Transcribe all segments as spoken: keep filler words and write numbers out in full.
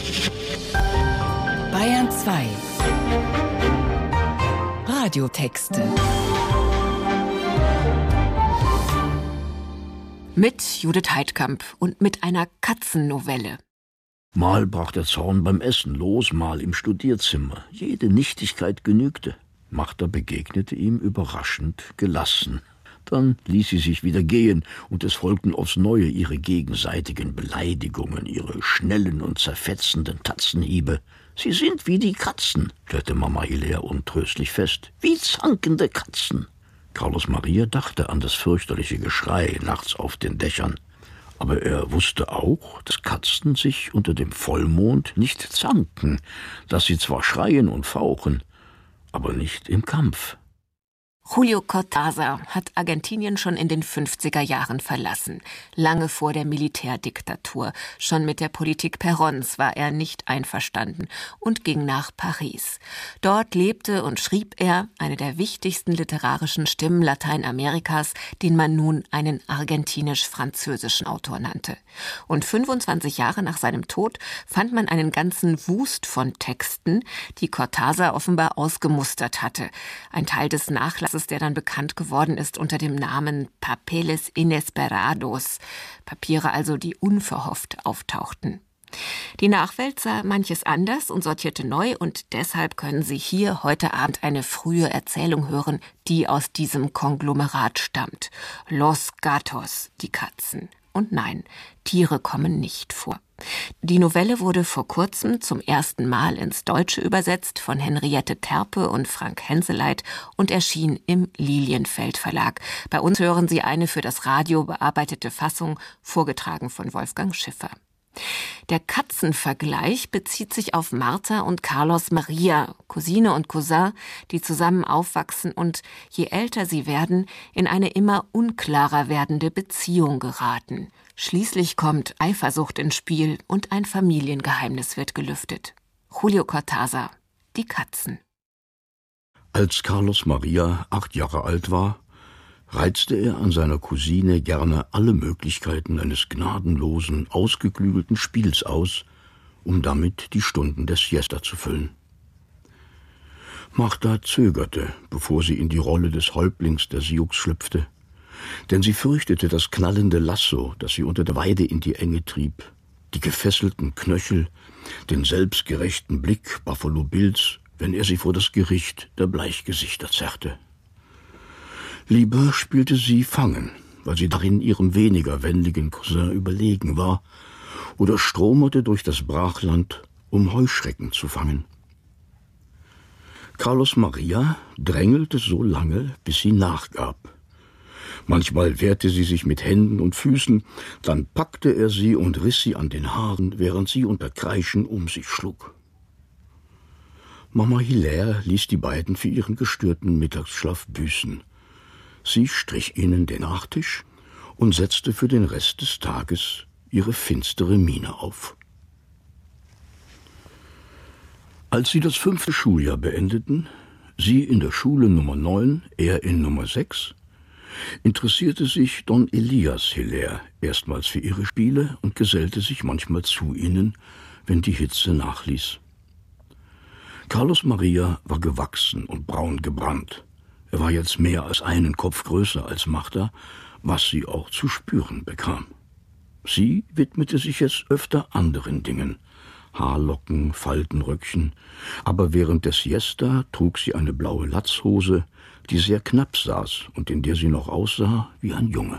Bayern zwei. Radiotexte. Mit Judith Heidkamp und mit einer Katzennovelle. Mal brach der Zorn beim Essen los, mal im Studierzimmer. Jede Nichtigkeit genügte. Martha begegnete ihm überraschend gelassen. Dann ließ sie sich wieder gehen, und es folgten aufs Neue ihre gegenseitigen Beleidigungen, ihre schnellen und zerfetzenden Tatzenhiebe. »Sie sind wie die Katzen«, stellte Mama Hilaire untröstlich fest. »Wie zankende Katzen.« Carlos Maria dachte an das fürchterliche Geschrei nachts auf den Dächern. Aber er wusste auch, dass Katzen sich unter dem Vollmond nicht zanken, dass sie zwar schreien und fauchen, aber nicht im Kampf. Julio Cortázar hat Argentinien schon in den fünfziger Jahren verlassen, lange vor der Militärdiktatur. Schon mit der Politik Peróns war er nicht einverstanden und ging nach Paris. Dort lebte und schrieb er, eine der wichtigsten literarischen Stimmen Lateinamerikas, den man nun einen argentinisch-französischen Autor nannte. Und fünfundzwanzig Jahre nach seinem Tod fand man einen ganzen Wust von Texten, die Cortázar offenbar ausgemustert hatte. Ein Teil des Nachlasses, der dann bekannt geworden ist unter dem Namen Papeles Inesperados, Papiere also, die unverhofft auftauchten. Die Nachwelt sah manches anders und sortierte neu, und deshalb können Sie hier heute Abend eine frühe Erzählung hören, die aus diesem Konglomerat stammt. Los Gatos, die Katzen. Und nein, Tiere kommen nicht vor. Die Novelle wurde vor kurzem zum ersten Mal ins Deutsche übersetzt von Henriette Terpe und Frank Henseleit und erschien im Lilienfeld Verlag. Bei uns hören Sie eine für das Radio bearbeitete Fassung, vorgetragen von Wolfgang Schiffer. Der Katzenvergleich bezieht sich auf Martha und Carlos Maria, Cousine und Cousin, die zusammen aufwachsen und, je älter sie werden, in eine immer unklarer werdende Beziehung geraten. Schließlich kommt Eifersucht ins Spiel und ein Familiengeheimnis wird gelüftet. Julio Cortázar, die Katzen. Als Carlos Maria acht Jahre alt war, reizte er an seiner Cousine gerne alle Möglichkeiten eines gnadenlosen, ausgeklügelten Spiels aus, um damit die Stunden der Siesta zu füllen. Martha zögerte, bevor sie in die Rolle des Häuptlings der Sioux schlüpfte, denn sie fürchtete das knallende Lasso, das sie unter der Weide in die Enge trieb, die gefesselten Knöchel, den selbstgerechten Blick Buffalo Bills, wenn er sie vor das Gericht der Bleichgesichter zerrte. Lieber spielte sie Fangen, weil sie darin ihrem weniger wendigen Cousin überlegen war, oder stromerte durch das Brachland, um Heuschrecken zu fangen. Carlos Maria drängelte so lange, bis sie nachgab. Manchmal wehrte sie sich mit Händen und Füßen, dann packte er sie und riss sie an den Haaren, während sie unter Kreischen um sich schlug. Mama Hilaire ließ die beiden für ihren gestörten Mittagsschlaf büßen. Sie strich ihnen den Nachtisch und setzte für den Rest des Tages ihre finstere Miene auf. Als sie das fünfte Schuljahr beendeten, sie in der Schule Nummer neun, er in Nummer sechs, interessierte sich Don Elias Hilaire erstmals für ihre Spiele und gesellte sich manchmal zu ihnen, wenn die Hitze nachließ. Carlos Maria war gewachsen und braun gebrannt. Er war jetzt mehr als einen Kopf größer als Martha, was sie auch zu spüren bekam. Sie widmete sich jetzt öfter anderen Dingen, Haarlocken, Faltenröckchen, aber während der Siesta trug sie eine blaue Latzhose, die sehr knapp saß und in der sie noch aussah wie ein Junge.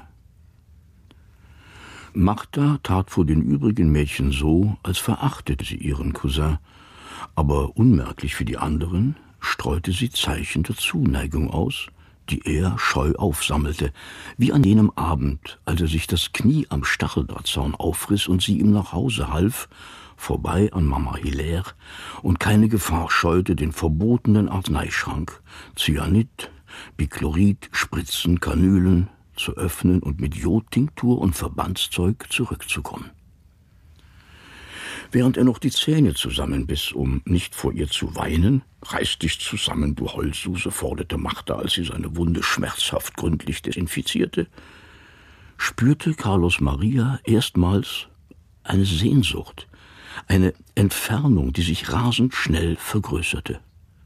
Martha tat vor den übrigen Mädchen so, als verachtete sie ihren Cousin, aber unmerklich für die anderen streute sie Zeichen der Zuneigung aus, die er scheu aufsammelte, wie an jenem Abend, als er sich das Knie am Stacheldrahtzaun aufriss und sie ihm nach Hause half, vorbei an Mama Hilaire, und keine Gefahr scheute, den verbotenen Arzneischrank, Cyanid, Bichlorid, Spritzen, Kanülen zu öffnen und mit Jodtinktur und Verbandszeug zurückzukommen. Während er noch die Zähne zusammenbiss, um nicht vor ihr zu weinen, »Reiß dich zusammen, du Heulsuse«, forderte Martha, als sie seine Wunde schmerzhaft gründlich desinfizierte, spürte Carlos Maria erstmals eine Sehnsucht, eine Entfernung, die sich rasend schnell vergrößerte.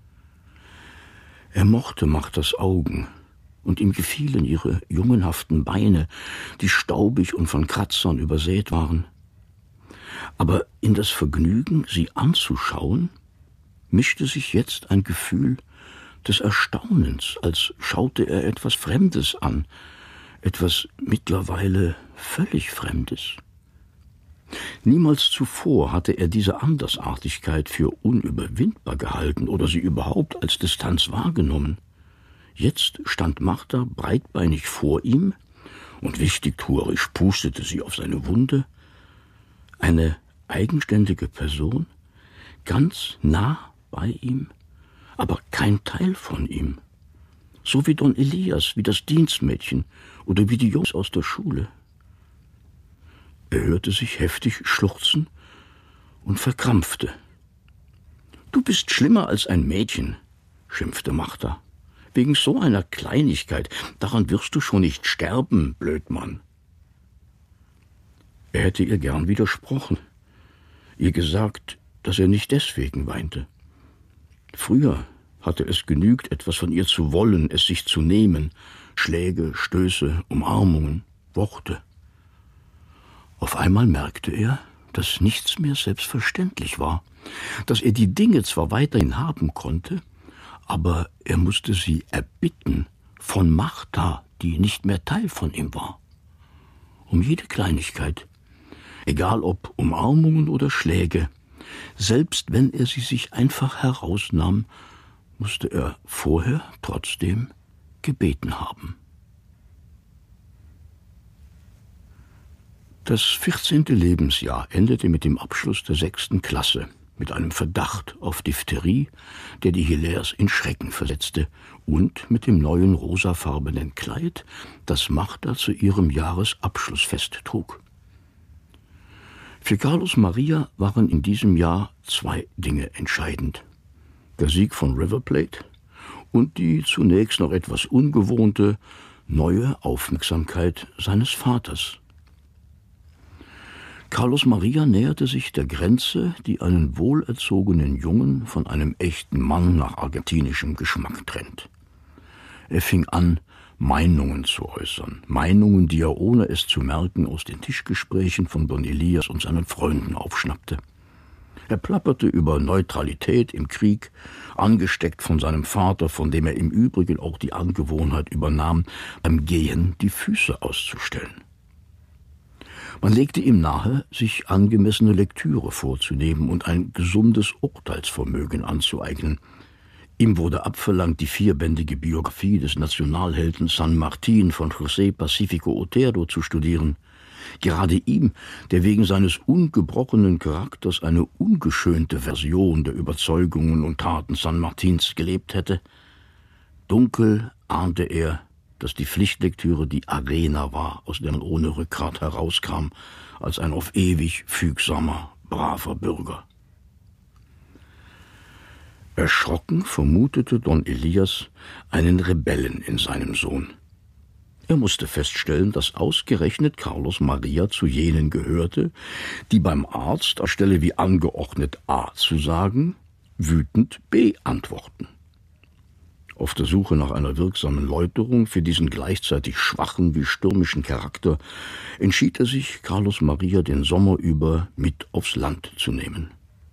Er mochte Marthas Augen, und ihm gefielen ihre jungenhaften Beine, die staubig und von Kratzern übersät waren. Aber in das Vergnügen, sie anzuschauen, mischte sich jetzt ein Gefühl des Erstaunens, als schaute er etwas Fremdes an, etwas mittlerweile völlig Fremdes. Niemals zuvor hatte er diese Andersartigkeit für unüberwindbar gehalten oder sie überhaupt als Distanz wahrgenommen. Jetzt stand Martha breitbeinig vor ihm und wichtigtuerisch pustete sie auf seine Wunde. Eine eigenständige Person, ganz nah bei ihm, aber kein Teil von ihm. So wie Don Elias, wie das Dienstmädchen oder wie die Jungs aus der Schule. Er hörte sich heftig schluchzen und verkrampfte. »Du bist schlimmer als ein Mädchen«, schimpfte Martha. »Wegen so einer Kleinigkeit, daran wirst du schon nicht sterben, Blödmann.« Er hätte ihr gern widersprochen, ihr gesagt, dass er nicht deswegen weinte. Früher hatte es genügt, etwas von ihr zu wollen, es sich zu nehmen, Schläge, Stöße, Umarmungen, Worte. Auf einmal merkte er, dass nichts mehr selbstverständlich war, dass er die Dinge zwar weiterhin haben konnte, aber er musste sie erbitten von Martha, die nicht mehr Teil von ihm war. Um jede Kleinigkeit, egal ob Umarmungen oder Schläge, selbst wenn er sie sich einfach herausnahm, musste er vorher trotzdem gebeten haben. Das vierzehnte Lebensjahr endete mit dem Abschluss der sechsten Klasse, mit einem Verdacht auf Diphtherie, der die Hilairs in Schrecken versetzte, und mit dem neuen rosafarbenen Kleid, das Martha zu ihrem Jahresabschlussfest trug. Für Carlos Maria waren in diesem Jahr zwei Dinge entscheidend: der Sieg von River Plate und die zunächst noch etwas ungewohnte, neue Aufmerksamkeit seines Vaters. Carlos Maria näherte sich der Grenze, die einen wohlerzogenen Jungen von einem echten Mann nach argentinischem Geschmack trennt. Er fing an, Meinungen zu äußern, Meinungen, die er, ohne es zu merken, aus den Tischgesprächen von Don Elias und seinen Freunden aufschnappte. Er plapperte über Neutralität im Krieg, angesteckt von seinem Vater, von dem er im Übrigen auch die Angewohnheit übernahm, beim Gehen die Füße auszustellen. Man legte ihm nahe, sich angemessene Lektüre vorzunehmen und ein gesundes Urteilsvermögen anzueignen. Ihm wurde abverlangt, die vierbändige Biografie des Nationalhelden San Martín von José Pacifico Otero zu studieren. Gerade ihm, der wegen seines ungebrochenen Charakters eine ungeschönte Version der Überzeugungen und Taten San Martins gelebt hätte. Dunkel ahnte er, dass die Pflichtlektüre die Arena war, aus der man ohne Rückgrat herauskam, als ein auf ewig fügsamer, braver Bürger. Erschrocken vermutete Don Elias einen Rebellen in seinem Sohn. Er musste feststellen, dass ausgerechnet Carlos Maria zu jenen gehörte, die beim Arzt, anstelle wie angeordnet A zu sagen, wütend B antworten. Auf der Suche nach einer wirksamen Läuterung für diesen gleichzeitig schwachen wie stürmischen Charakter entschied er sich, Carlos Maria den Sommer über mit aufs Land zu nehmen.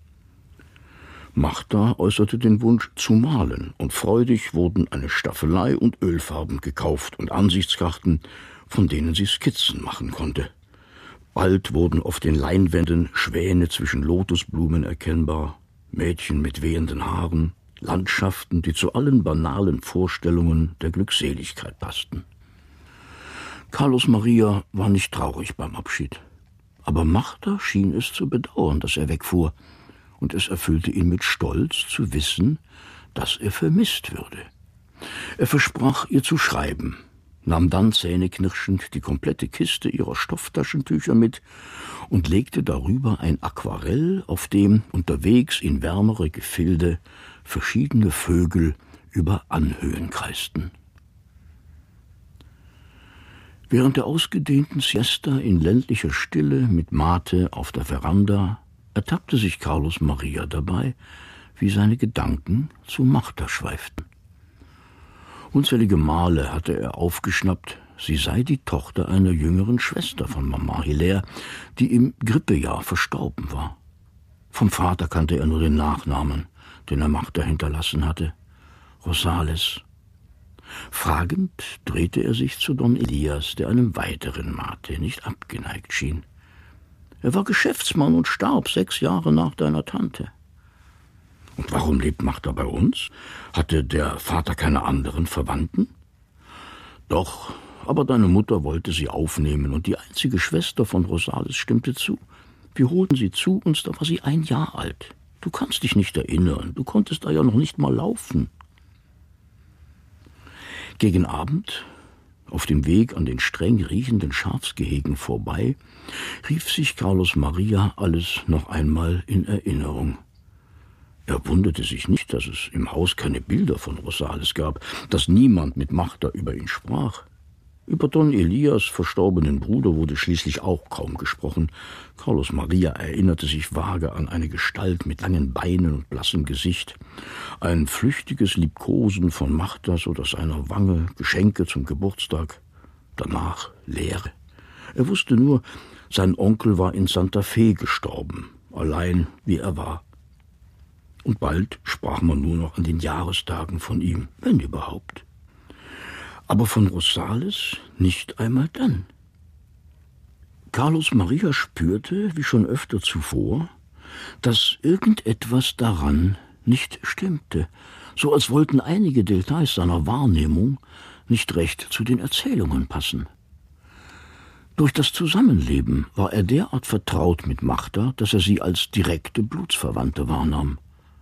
Martha äußerte den Wunsch zu malen, und freudig wurden eine Staffelei und Ölfarben gekauft und Ansichtskarten, von denen sie Skizzen machen konnte. Bald wurden auf den Leinwänden Schwäne zwischen Lotusblumen erkennbar, Mädchen mit wehenden Haaren, Landschaften, die zu allen banalen Vorstellungen der Glückseligkeit passten. Carlos Maria war nicht traurig beim Abschied, aber Martha schien es zu bedauern, dass er wegfuhr, und es erfüllte ihn mit Stolz zu wissen, dass er vermisst würde. Er versprach, ihr zu schreiben, nahm dann zähneknirschend die komplette Kiste ihrer Stofftaschentücher mit und legte darüber ein Aquarell, auf dem unterwegs in wärmere Gefilde verschiedene Vögel über Anhöhen kreisten. Während der ausgedehnten Siesta in ländlicher Stille mit Mate auf der Veranda ertappte sich Carlos Maria dabei, wie seine Gedanken zu Martha schweiften. Unzählige Male hatte er aufgeschnappt, sie sei die Tochter einer jüngeren Schwester von Mama Hilaire, die im Grippejahr verstorben war. Vom Vater kannte er nur den Nachnamen, den er Martha hinterlassen hatte: Rosales. Fragend drehte er sich zu Don Elias, der einem weiteren Mate nicht abgeneigt schien. Er war Geschäftsmann und starb sechs Jahre nach deiner Tante. Und warum lebt Martha bei uns? Hatte der Vater keine anderen Verwandten? Doch, aber deine Mutter wollte sie aufnehmen, und die einzige Schwester von Rosales stimmte zu. Wir holten sie zu uns, da war sie ein Jahr alt. Du kannst dich nicht erinnern, du konntest da ja noch nicht mal laufen. Gegen Abend, auf dem Weg an den streng riechenden Schafsgehegen vorbei, rief sich Carlos Maria alles noch einmal in Erinnerung. Er wunderte sich nicht, dass es im Haus keine Bilder von Rosales gab, dass niemand mit Martha über ihn sprach. Über Don Elias verstorbenen Bruder wurde schließlich auch kaum gesprochen. Carlos Maria erinnerte sich vage an eine Gestalt mit langen Beinen und blassem Gesicht, ein flüchtiges Liebkosen von Marthas oder seiner Wange, Geschenke zum Geburtstag, danach Leere. Er wusste nur, sein Onkel war in Santa Fe gestorben, allein wie er war. Und bald sprach man nur noch an den Jahrestagen von ihm, wenn überhaupt. Aber von Rosales nicht einmal dann. Carlos Maria spürte, wie schon öfter zuvor, dass irgendetwas daran nicht stimmte, so als wollten einige Details seiner Wahrnehmung nicht recht zu den Erzählungen passen. Durch das Zusammenleben war er derart vertraut mit Martha, dass er sie als direkte Blutsverwandte wahrnahm.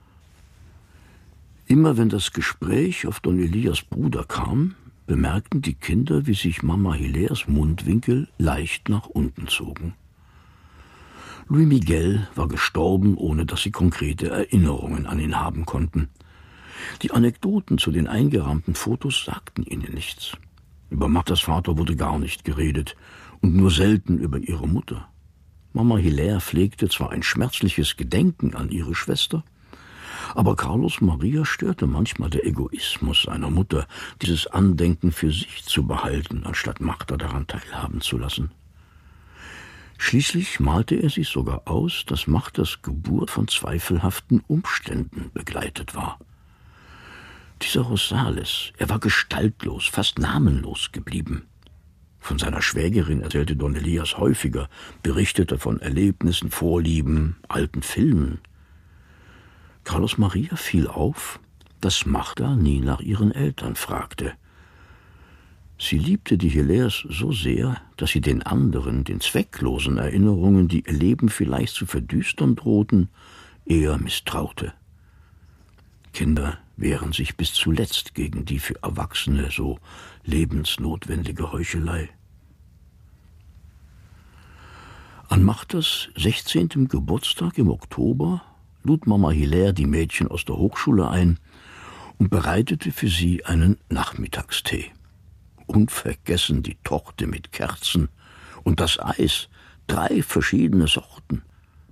Immer wenn das Gespräch auf Don Elias Bruder kam, bemerkten die Kinder, wie sich Mama Hilaires Mundwinkel leicht nach unten zogen. Luis Miguel war gestorben, ohne dass sie konkrete Erinnerungen an ihn haben konnten. Die Anekdoten zu den eingerahmten Fotos sagten ihnen nichts. Über Marthas Vater wurde gar nicht geredet und nur selten über ihre Mutter. Mama Hilaire pflegte zwar ein schmerzliches Gedenken an ihre Schwester, aber Carlos Maria störte manchmal der Egoismus seiner Mutter, dieses Andenken für sich zu behalten, anstatt Martha daran teilhaben zu lassen. Schließlich malte er sich sogar aus, dass Marthas Geburt von zweifelhaften Umständen begleitet war. Dieser Rosales, er war gestaltlos, fast namenlos geblieben. Von seiner Schwägerin erzählte Don Elias häufiger, berichtete von Erlebnissen, Vorlieben, alten Filmen. Carlos Maria fiel auf, dass Martha nie nach ihren Eltern fragte. Sie liebte die Hilaires so sehr, dass sie den anderen, den zwecklosen Erinnerungen, die ihr Leben vielleicht zu verdüstern drohten, eher misstraute. Kinder wehren sich bis zuletzt gegen die für Erwachsene so lebensnotwendige Heuchelei. An Marthas sechzehnten Geburtstag im Oktober lud Mama Hilaire die Mädchen aus der Hochschule ein und bereitete für sie einen Nachmittagstee. Unvergessen die Torte mit Kerzen und das Eis, drei verschiedene Sorten.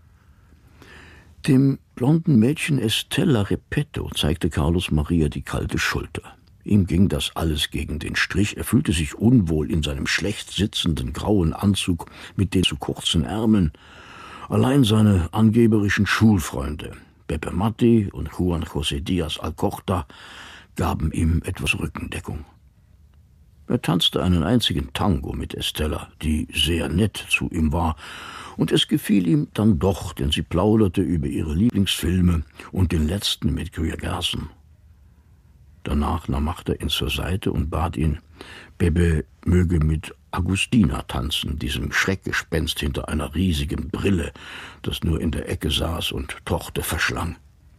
Dem blonden Mädchen Estella Repetto zeigte Carlos Maria die kalte Schulter. Ihm ging das alles gegen den Strich. Er fühlte sich unwohl in seinem schlecht sitzenden grauen Anzug mit den zu kurzen Ärmeln. Allein seine angeberischen Schulfreunde, Pepe Matti und Juan José Díaz Alcorta, gaben ihm etwas Rückendeckung. Er tanzte einen einzigen Tango mit Estella, die sehr nett zu ihm war, und es gefiel ihm dann doch, denn sie plauderte über ihre Lieblingsfilme und den letzten mit Greer Garson. Danach nahm Martha ihn zur Seite und bat ihn, Pepe möge mit Agustina tanzen, diesem Schreckgespenst hinter einer riesigen Brille, das nur in der Ecke saß und Torte verschlang.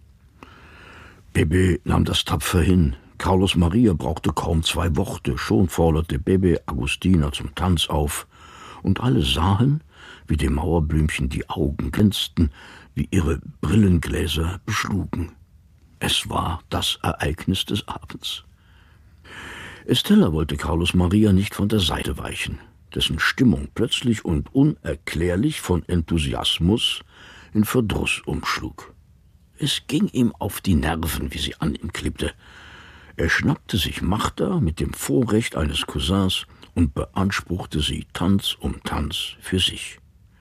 Pepe nahm das tapfer hin. Carlos Maria brauchte kaum zwei Worte, schon forderte Pepe Agustina zum Tanz auf, und alle sahen, wie dem Mauerblümchen die Augen glänzten, wie ihre Brillengläser beschlugen. Es war das Ereignis des Abends. Estella wollte Carlos Maria nicht von der Seite weichen, dessen Stimmung plötzlich und unerklärlich von Enthusiasmus in Verdruss umschlug. Es ging ihm auf die Nerven, wie sie an ihm klebte. Er schnappte sich Martha mit dem Vorrecht eines Cousins und beanspruchte sie Tanz um Tanz für sich.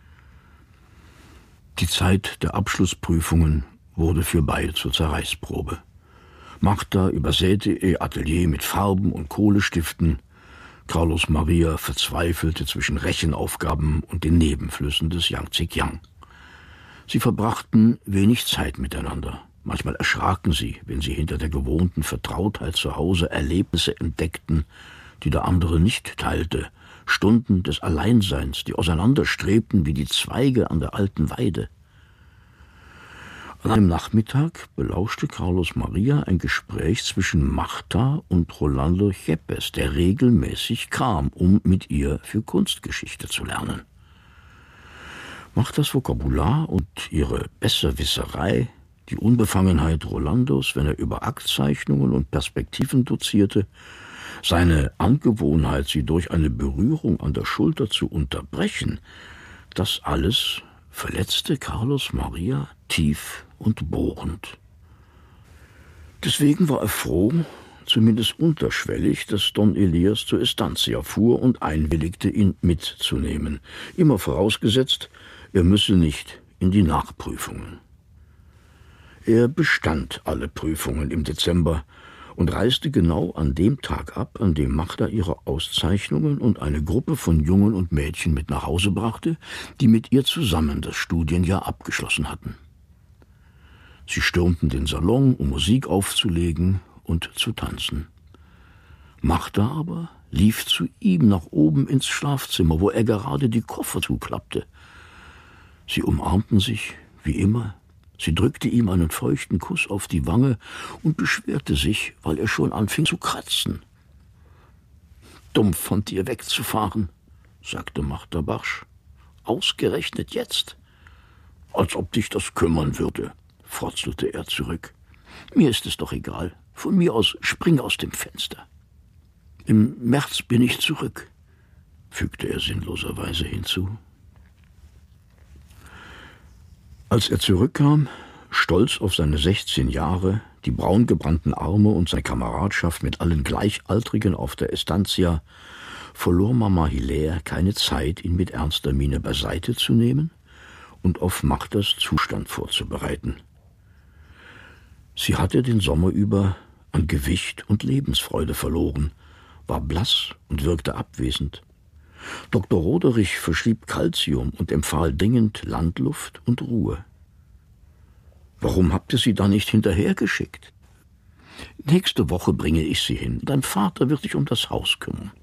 Die Zeit der Abschlussprüfungen wurde für beide zur Zerreißprobe. Martha übersäte ihr Atelier mit Farben und Kohlestiften. Carlos Maria verzweifelte zwischen Rechenaufgaben und den Nebenflüssen des Yangtze-Kiang. Sie verbrachten wenig Zeit miteinander. Manchmal erschraken sie, wenn sie hinter der gewohnten Vertrautheit zu Hause Erlebnisse entdeckten, die der andere nicht teilte, Stunden des Alleinseins, die auseinanderstrebten wie die Zweige an der alten Weide. An einem Nachmittag belauschte Carlos Maria ein Gespräch zwischen Martha und Rolando Yepes, der regelmäßig kam, um mit ihr für Kunstgeschichte zu lernen. Marthas Vokabular und ihre Besserwisserei, die Unbefangenheit Rolandos, wenn er über Aktzeichnungen und Perspektiven dozierte, seine Angewohnheit, sie durch eine Berührung an der Schulter zu unterbrechen, das alles verletzte Carlos Maria tief und bohrend. Deswegen war er froh, zumindest unterschwellig, dass Don Elias zur Estancia fuhr und einwilligte, ihn mitzunehmen, immer vorausgesetzt, er müsse nicht in die Nachprüfungen. Er bestand alle Prüfungen im Dezember und reiste genau an dem Tag ab, an dem Martha ihre Auszeichnungen und eine Gruppe von Jungen und Mädchen mit nach Hause brachte, die mit ihr zusammen das Studienjahr abgeschlossen hatten. Sie stürmten den Salon, um Musik aufzulegen und zu tanzen. Martha aber lief zu ihm nach oben ins Schlafzimmer, wo er gerade die Koffer zuklappte. Sie umarmten sich, wie immer. Sie drückte ihm einen feuchten Kuss auf die Wange und beschwerte sich, weil er schon anfing zu kratzen. »Dumm von dir wegzufahren«, sagte Martha barsch. »Ausgerechnet jetzt?« »Als ob dich das kümmern würde«, frotzelte er zurück. »Mir ist es doch egal. Von mir aus spring aus dem Fenster.« »Im März bin ich zurück«, fügte er sinnloserweise hinzu. Als er zurückkam, stolz auf seine sechzehn Jahre, die braungebrannten Arme und seine Kameradschaft mit allen Gleichaltrigen auf der Estancia, verlor Mama Hilaire keine Zeit, ihn mit ernster Miene beiseite zu nehmen und auf Marthas Zustand vorzubereiten. Sie hatte den Sommer über an Gewicht und Lebensfreude verloren, war blass und wirkte abwesend. Doktor Roderich verschrieb Calcium und empfahl dringend Landluft und Ruhe. »Warum habt ihr sie da nicht hinterhergeschickt?« »Nächste Woche bringe ich sie hin. Dein Vater wird sich um das Haus kümmern.«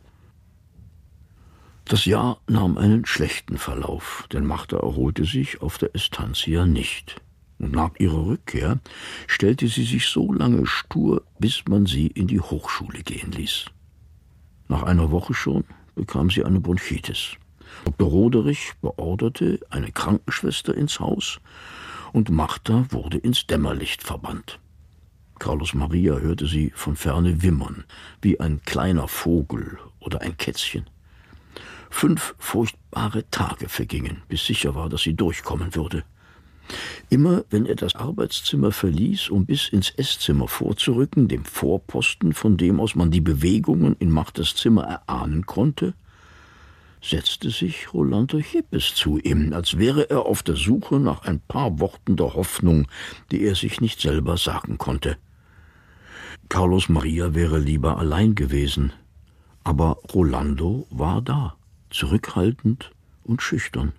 Das Jahr nahm einen schlechten Verlauf, denn Martha erholte sich auf der Estancia nicht. Und nach ihrer Rückkehr stellte sie sich so lange stur, bis man sie in die Hochschule gehen ließ. Nach einer Woche schon bekam sie eine Bronchitis. Doktor Roderich beorderte eine Krankenschwester ins Haus und Martha wurde ins Dämmerlicht verbannt. Carlos Maria hörte sie von ferne wimmern, wie ein kleiner Vogel oder ein Kätzchen. Fünf furchtbare Tage vergingen, bis sicher war, dass sie durchkommen würde. Immer wenn er das Arbeitszimmer verließ, um bis ins Esszimmer vorzurücken, dem Vorposten, von dem aus man die Bewegungen in Marthas Zimmer erahnen konnte, setzte sich Rolando Yepes zu ihm, als wäre er auf der Suche nach ein paar Worten der Hoffnung, die er sich nicht selber sagen konnte. Carlos Maria wäre lieber allein gewesen, aber Rolando war da, zurückhaltend und schüchtern.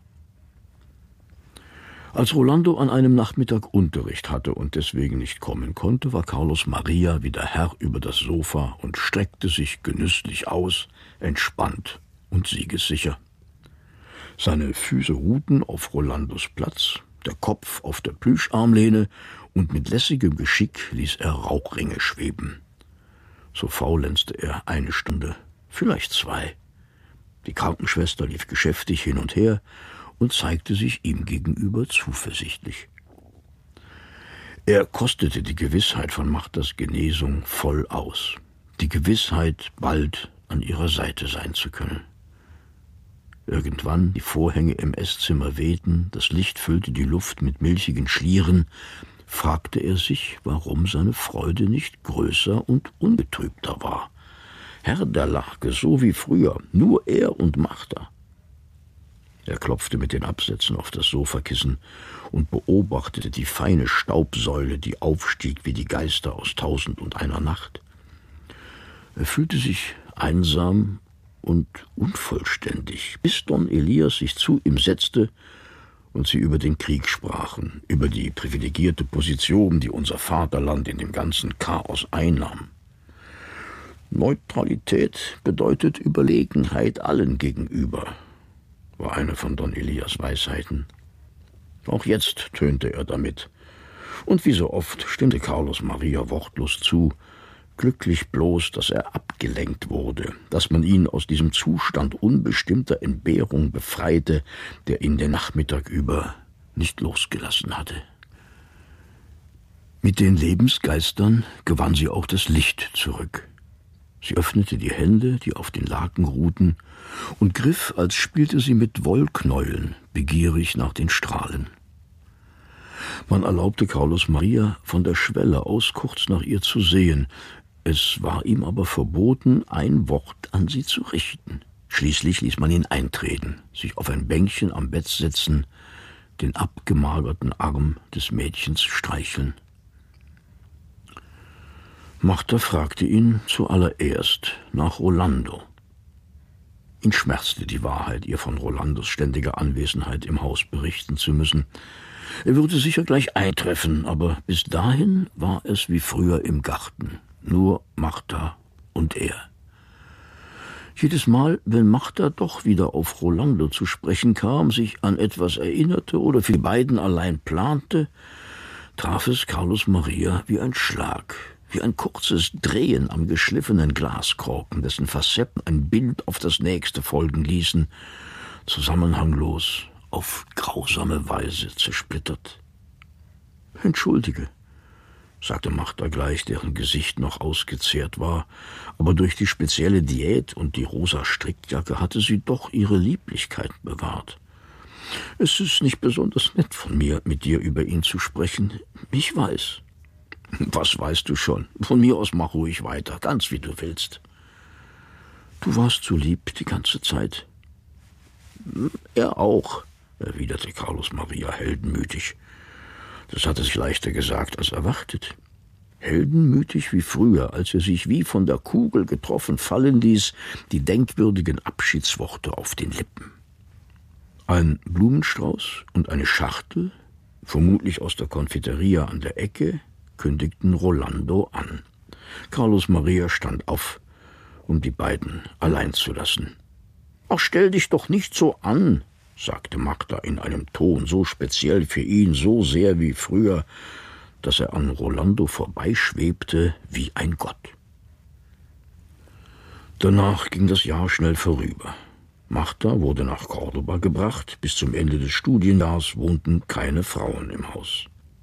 Als Rolando an einem Nachmittag Unterricht hatte und deswegen nicht kommen konnte, war Carlos Maria wieder Herr über das Sofa und streckte sich genüsslich aus, entspannt und siegessicher. Seine Füße ruhten auf Rolandos Platz, der Kopf auf der Plüscharmlehne, und mit lässigem Geschick ließ er Rauchringe schweben. So faulenzte er eine Stunde, vielleicht zwei. Die Krankenschwester lief geschäftig hin und her und zeigte sich ihm gegenüber zuversichtlich. Er kostete die Gewissheit von Marthas Genesung voll aus, die Gewissheit, bald an ihrer Seite sein zu können. Irgendwann die Vorhänge im Esszimmer wehten, das Licht füllte die Luft mit milchigen Schlieren, fragte er sich, warum seine Freude nicht größer und unbetrübter war. Herr der Lage, so wie früher, nur er und Martha. Er klopfte mit den Absätzen auf das Sofakissen und beobachtete die feine Staubsäule, die aufstieg wie die Geister aus Tausend und einer Nacht. Er fühlte sich einsam und unvollständig, bis Don Elias sich zu ihm setzte und sie über den Krieg sprachen, über die privilegierte Position, die unser Vaterland in dem ganzen Chaos einnahm. Neutralität bedeutet Überlegenheit allen gegenüber, war eine von Don Elias Weisheiten. Auch jetzt tönte er damit. Und wie so oft stimmte Carlos Maria wortlos zu, glücklich bloß, dass er abgelenkt wurde, dass man ihn aus diesem Zustand unbestimmter Entbehrung befreite, der ihn den Nachmittag über nicht losgelassen hatte. Mit den Lebensgeistern gewann sie auch das Licht zurück. Sie öffnete die Hände, die auf den Laken ruhten, und griff, als spielte sie mit Wollknäueln, begierig nach den Strahlen. Man erlaubte Carlos Maria, von der Schwelle aus kurz nach ihr zu sehen. Es war ihm aber verboten, ein Wort an sie zu richten. Schließlich ließ man ihn eintreten, sich auf ein Bänkchen am Bett setzen, den abgemagerten Arm des Mädchens streicheln. Martha fragte ihn zuallererst nach Rolando. Ihn schmerzte die Wahrheit, ihr von Rolandos ständiger Anwesenheit im Haus berichten zu müssen. Er würde sicher gleich eintreffen, aber bis dahin war es wie früher im Garten, nur Martha und er. Jedes Mal, wenn Martha doch wieder auf Rolando zu sprechen kam, sich an etwas erinnerte oder für die beiden allein plante, traf es Carlos Maria wie ein Schlag, wie ein kurzes Drehen am geschliffenen Glaskorken, dessen Facetten ein Bild auf das nächste folgen ließen, zusammenhanglos, auf grausame Weise zersplittert. »Entschuldige«, sagte Martha gleich, deren Gesicht noch ausgezehrt war, aber durch die spezielle Diät und die rosa Strickjacke hatte sie doch ihre Lieblichkeit bewahrt. »Es ist nicht besonders nett von mir, mit dir über ihn zu sprechen. Ich weiß.« »Was weißt du schon? Von mir aus mach ruhig weiter, ganz wie du willst.« »Du warst so lieb die ganze Zeit.« »Er auch«, erwiderte Carlos Maria heldenmütig. Das hatte sich leichter gesagt als erwartet. Heldenmütig wie früher, als er sich wie von der Kugel getroffen fallen ließ, die denkwürdigen Abschiedsworte auf den Lippen. Ein Blumenstrauß und eine Schachtel, vermutlich aus der Konfiteria an der Ecke, kündigten Rolando an. Carlos Maria stand auf, um die beiden allein zu lassen. »Ach, stell dich doch nicht so an«, sagte Martha in einem Ton so speziell für ihn, so sehr wie früher, dass er an Rolando vorbeischwebte wie ein Gott. Danach ging das Jahr schnell vorüber. Martha wurde nach Córdoba gebracht. Bis zum Ende des Studienjahrs wohnten keine Frauen im Haus.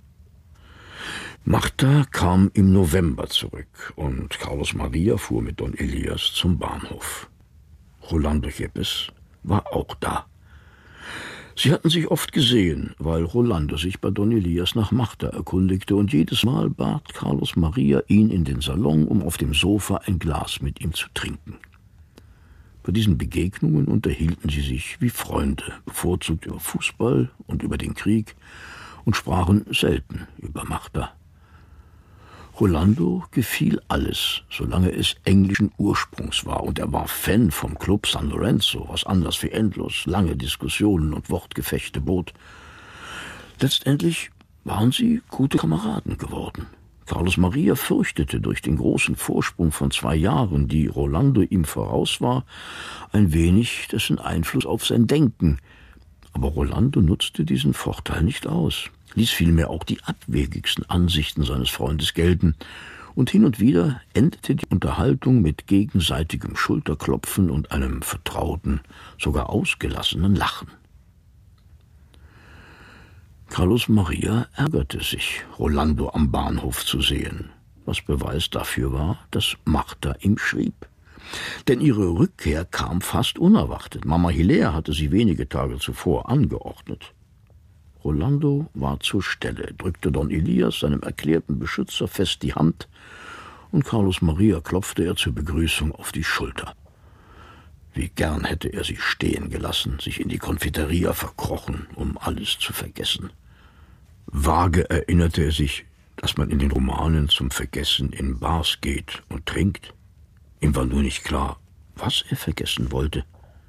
Martha kam im November zurück und Carlos Maria fuhr mit Don Elias zum Bahnhof. Rolando Yepes war auch da. Sie hatten sich oft gesehen, weil Rolando sich bei Don Elias nach Martha erkundigte, und jedes Mal bat Carlos Maria ihn in den Salon, um auf dem Sofa ein Glas mit ihm zu trinken. Bei diesen Begegnungen unterhielten sie sich wie Freunde, bevorzugt über Fußball und über den Krieg, und sprachen selten über Martha. Rolando gefiel alles, solange es englischen Ursprungs war, und er war Fan vom Club San Lorenzo, was Anlass für endlos lange Diskussionen und Wortgefechte bot. Letztendlich waren sie gute Kameraden geworden. Carlos Maria fürchtete durch den großen Vorsprung von zwei Jahren, die Rolando ihm voraus war, ein wenig dessen Einfluss auf sein Denken. Aber Rolando nutzte diesen Vorteil nicht aus, ließ vielmehr auch die abwegigsten Ansichten seines Freundes gelten, und hin und wieder endete die Unterhaltung mit gegenseitigem Schulterklopfen und einem vertrauten, sogar ausgelassenen Lachen. Carlos Maria ärgerte sich, Rolando am Bahnhof zu sehen, was Beweis dafür war, dass Martha ihm schrieb. Denn ihre Rückkehr kam fast unerwartet. Mama Hilaire hatte sie wenige Tage zuvor angeordnet. Rolando war zur Stelle, drückte Don Elias, seinem erklärten Beschützer, fest die Hand, und Carlos Maria klopfte er zur Begrüßung auf die Schulter. Wie gern hätte er sie stehen gelassen, sich in die Konfiteria verkrochen, um alles zu vergessen. Vage erinnerte er sich, dass man in den Romanen zum Vergessen in Bars geht und trinkt. Ihm war nur nicht klar, was er vergessen wollte.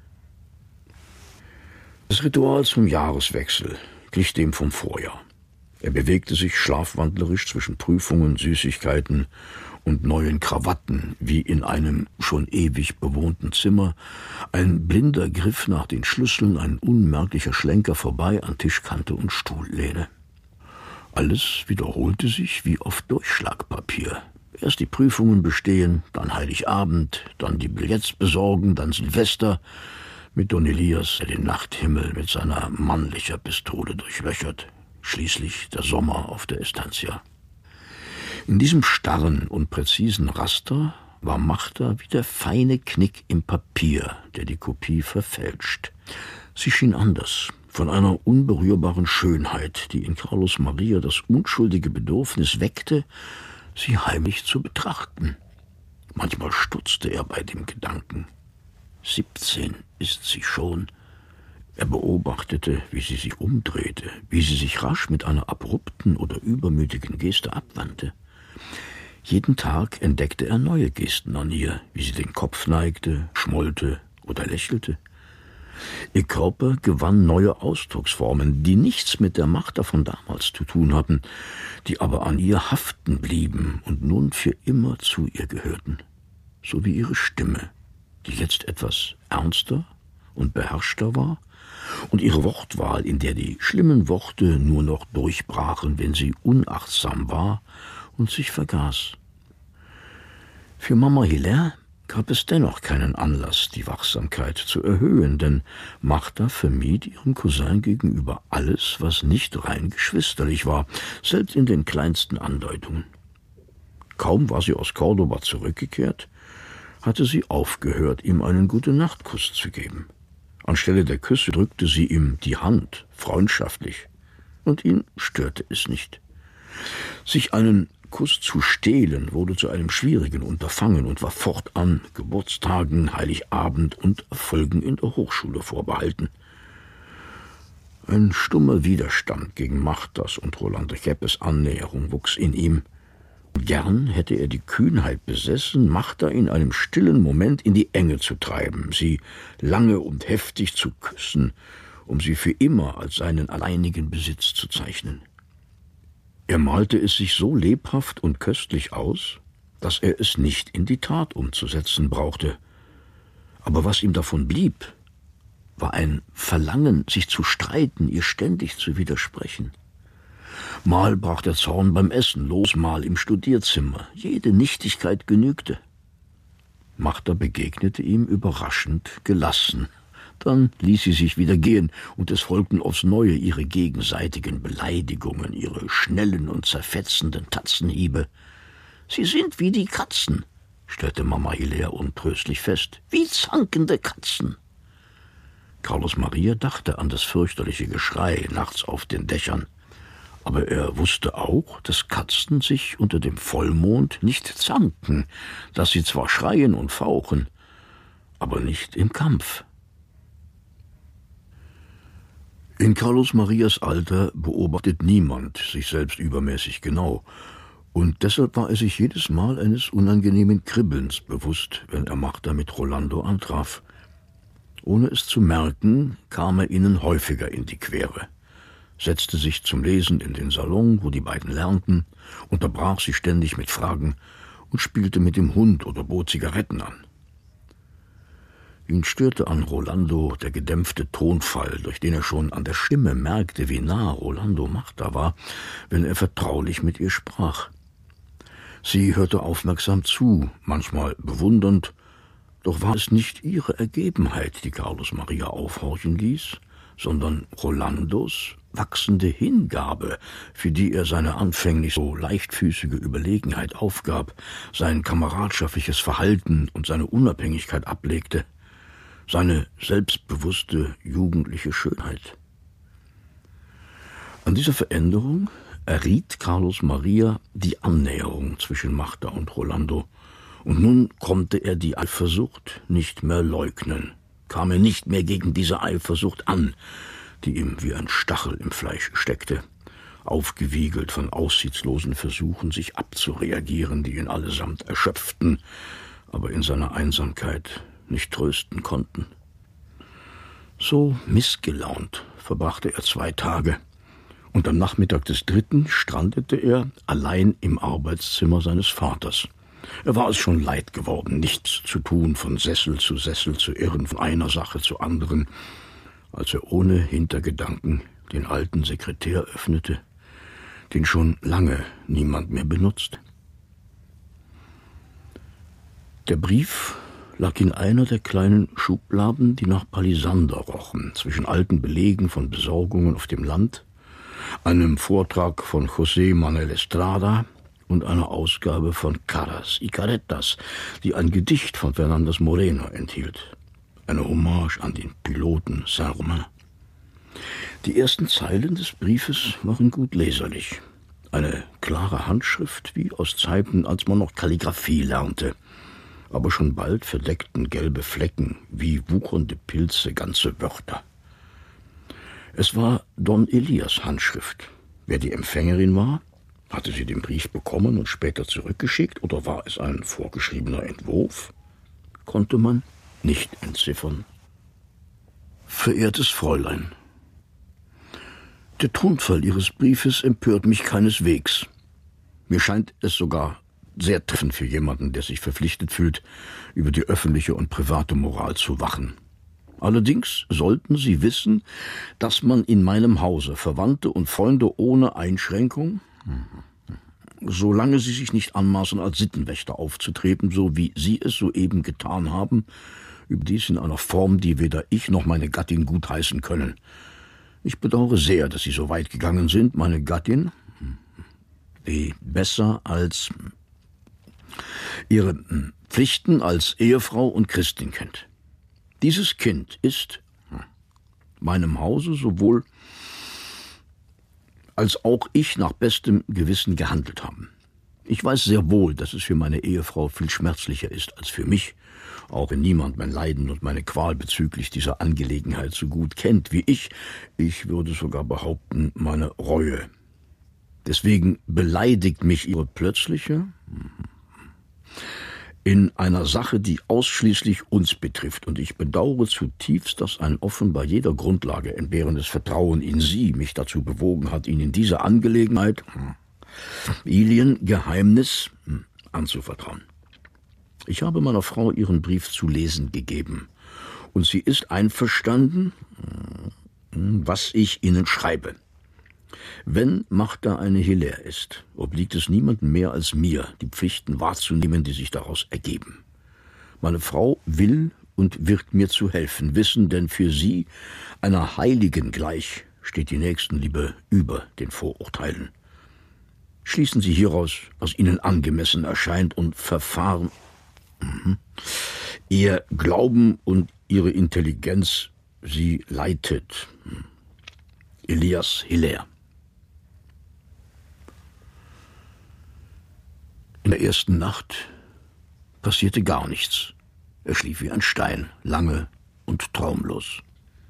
Das Ritual zum Jahreswechsel glich dem vom Vorjahr. Er bewegte sich schlafwandlerisch zwischen Prüfungen, Süßigkeiten und neuen Krawatten, wie in einem schon ewig bewohnten Zimmer, ein blinder Griff nach den Schlüsseln, ein unmerklicher Schlenker vorbei an Tischkante und Stuhllehne. Alles wiederholte sich wie auf Durchschlagpapier. Erst die Prüfungen bestehen, dann Heiligabend, dann die Billets besorgen, dann Silvester, mit Don Elias, der den Nachthimmel mit seiner mannlicher Pistole durchlöchert, schließlich der Sommer auf der Estancia. In diesem starren und präzisen Raster war Marta wie der feine Knick im Papier, der die Kopie verfälscht. Sie schien anders, von einer unberührbaren Schönheit, die in Carlos Maria das unschuldige Bedürfnis weckte, sie heimlich zu betrachten. Manchmal stutzte er bei dem Gedanken. Siebzehn ist sie schon. Er beobachtete, wie sie sich umdrehte, wie sie sich rasch mit einer abrupten oder übermütigen Geste abwandte. Jeden Tag entdeckte er neue Gesten an ihr, wie sie den Kopf neigte, schmollte oder lächelte. Ihr Körper gewann neue Ausdrucksformen, die nichts mit der Marta von damals zu tun hatten, die aber an ihr haften blieben und nun für immer zu ihr gehörten. So wie ihre Stimme, die jetzt etwas ernster und beherrschter war, und ihre Wortwahl, in der die schlimmen Worte nur noch durchbrachen, wenn sie unachtsam war und sich vergaß. Für Mama Hilaire gab es dennoch keinen Anlass, die Wachsamkeit zu erhöhen, denn Marta vermied ihrem Cousin gegenüber alles, was nicht rein geschwisterlich war, selbst in den kleinsten Andeutungen. Kaum war sie aus Córdoba zurückgekehrt, hatte sie aufgehört, ihm einen Gute-Nacht-Kuss zu geben. Anstelle der Küsse drückte sie ihm die Hand, freundschaftlich, und ihn störte es nicht. Sich einen Kuss zu stehlen wurde zu einem schwierigen Unterfangen und war fortan Geburtstagen, Heiligabend und Erfolgen in der Hochschule vorbehalten. Ein stummer Widerstand gegen Martas und Rolando Yepes Annäherung wuchs in ihm. Gern hätte er die Kühnheit besessen, Marta in einem stillen Moment in die Enge zu treiben, sie lange und heftig zu küssen, um sie für immer als seinen alleinigen Besitz zu zeichnen. Er malte es sich so lebhaft und köstlich aus, dass er es nicht in die Tat umzusetzen brauchte. Aber was ihm davon blieb, war ein Verlangen, sich zu streiten, ihr ständig zu widersprechen. Mal brach der Zorn beim Essen los, mal im Studierzimmer. Jede Nichtigkeit genügte. Marta begegnete ihm überraschend gelassen. Dann ließ sie sich wieder gehen, und es folgten aufs Neue ihre gegenseitigen Beleidigungen, ihre schnellen und zerfetzenden Tatzenhiebe. »Sie sind wie die Katzen«, stellte Mama Hilaire untröstlich fest, »wie zankende Katzen.« Carlos Maria dachte an das fürchterliche Geschrei nachts auf den Dächern. Aber er wusste auch, dass Katzen sich unter dem Vollmond nicht zanken, dass sie zwar schreien und fauchen, aber nicht im Kampf. In Carlos Marias Alter beobachtet niemand sich selbst übermäßig genau, und deshalb war er sich jedes Mal eines unangenehmen Kribbelns bewusst, wenn er Marta mit Rolando antraf. Ohne es zu merken, kam er ihnen häufiger in die Quere, setzte sich zum Lesen in den Salon, wo die beiden lernten, unterbrach sie ständig mit Fragen und spielte mit dem Hund oder bot Zigaretten an. Ihn störte an Rolando der gedämpfte Tonfall, durch den er schon an der Stimme merkte, wie nah Rolando Marta war, wenn er vertraulich mit ihr sprach. Sie hörte aufmerksam zu, manchmal bewundernd, doch war es nicht ihre Ergebenheit, die Carlos Maria aufhorchen ließ, sondern Rolandos wachsende Hingabe, für die er seine anfänglich so leichtfüßige Überlegenheit aufgab, sein kameradschaftliches Verhalten und seine Unabhängigkeit ablegte, seine selbstbewusste jugendliche Schönheit. An dieser Veränderung erriet Carlos Maria die Annäherung zwischen Martha und Rolando, und nun konnte er die Eifersucht nicht mehr leugnen, kam er nicht mehr gegen diese Eifersucht an, die ihm wie ein Stachel im Fleisch steckte, aufgewiegelt von aussichtslosen Versuchen, sich abzureagieren, die ihn allesamt erschöpften, aber in seiner Einsamkeit nicht trösten konnten. So missgelaunt verbrachte er zwei Tage, und am Nachmittag des dritten strandete er allein im Arbeitszimmer seines Vaters. Er war es schon leid geworden, nichts zu tun, von Sessel zu Sessel zu irren, von einer Sache zur anderen, als er ohne Hintergedanken den alten Sekretär öffnete, den schon lange niemand mehr benutzt. Der Brief lag in einer der kleinen Schubladen, die nach Palisander rochen, zwischen alten Belegen von Besorgungen auf dem Land, einem Vortrag von José Manuel Estrada und einer Ausgabe von Caras y Caretas, die ein Gedicht von Fernández Moreno enthielt. Eine Hommage an den Piloten Saint-Romain. Die ersten Zeilen des Briefes waren gut leserlich. Eine klare Handschrift, wie aus Zeiten, als man noch Kalligraphie lernte. Aber schon bald verdeckten gelbe Flecken, wie wuchernde Pilze, ganze Wörter. Es war Don Elias' Handschrift. Wer die Empfängerin war, hatte sie den Brief bekommen und später zurückgeschickt, oder war es ein vorgeschriebener Entwurf, konnte man nicht entziffern. Verehrtes Fräulein, der Tonfall Ihres Briefes empört mich keineswegs. Mir scheint es sogar sehr treffend für jemanden, der sich verpflichtet fühlt, über die öffentliche und private Moral zu wachen. Allerdings sollten Sie wissen, dass man in meinem Hause Verwandte und Freunde ohne Einschränkung, solange sie sich nicht anmaßen, als Sittenwächter aufzutreten, so wie Sie es soeben getan haben, überdies in einer Form, die weder ich noch meine Gattin gutheißen können. Ich bedauere sehr, dass Sie so weit gegangen sind, meine Gattin, die besser als ihre Pflichten als Ehefrau und Christin kennt. Dieses Kind ist meinem Hause sowohl als auch ich nach bestem Gewissen gehandelt haben. Ich weiß sehr wohl, dass es für meine Ehefrau viel schmerzlicher ist als für mich, auch wenn niemand mein Leiden und meine Qual bezüglich dieser Angelegenheit so gut kennt wie ich. Ich würde sogar behaupten, meine Reue. Deswegen beleidigt mich ihre plötzliche, in einer Sache, die ausschließlich uns betrifft, und ich bedauere zutiefst, dass ein offenbar jeder Grundlage entbehrendes Vertrauen in Sie mich dazu bewogen hat, Ihnen diese Angelegenheit, Ilien Geheimnis, anzuvertrauen. Ich habe meiner Frau Ihren Brief zu lesen gegeben, und sie ist einverstanden, was ich Ihnen schreibe. Wenn Martha eine Hilaire ist, obliegt es niemandem mehr als mir, die Pflichten wahrzunehmen, die sich daraus ergeben. Meine Frau will und wird mir zu helfen wissen, denn für sie, einer Heiligen gleich, steht die Nächstenliebe über den Vorurteilen. Schließen Sie hieraus, was Ihnen angemessen erscheint, und verfahren mhm. Ihr Glauben und Ihre Intelligenz Sie leitet. Elias Hilaire. In der ersten Nacht passierte gar nichts. Er schlief wie ein Stein, lange und traumlos.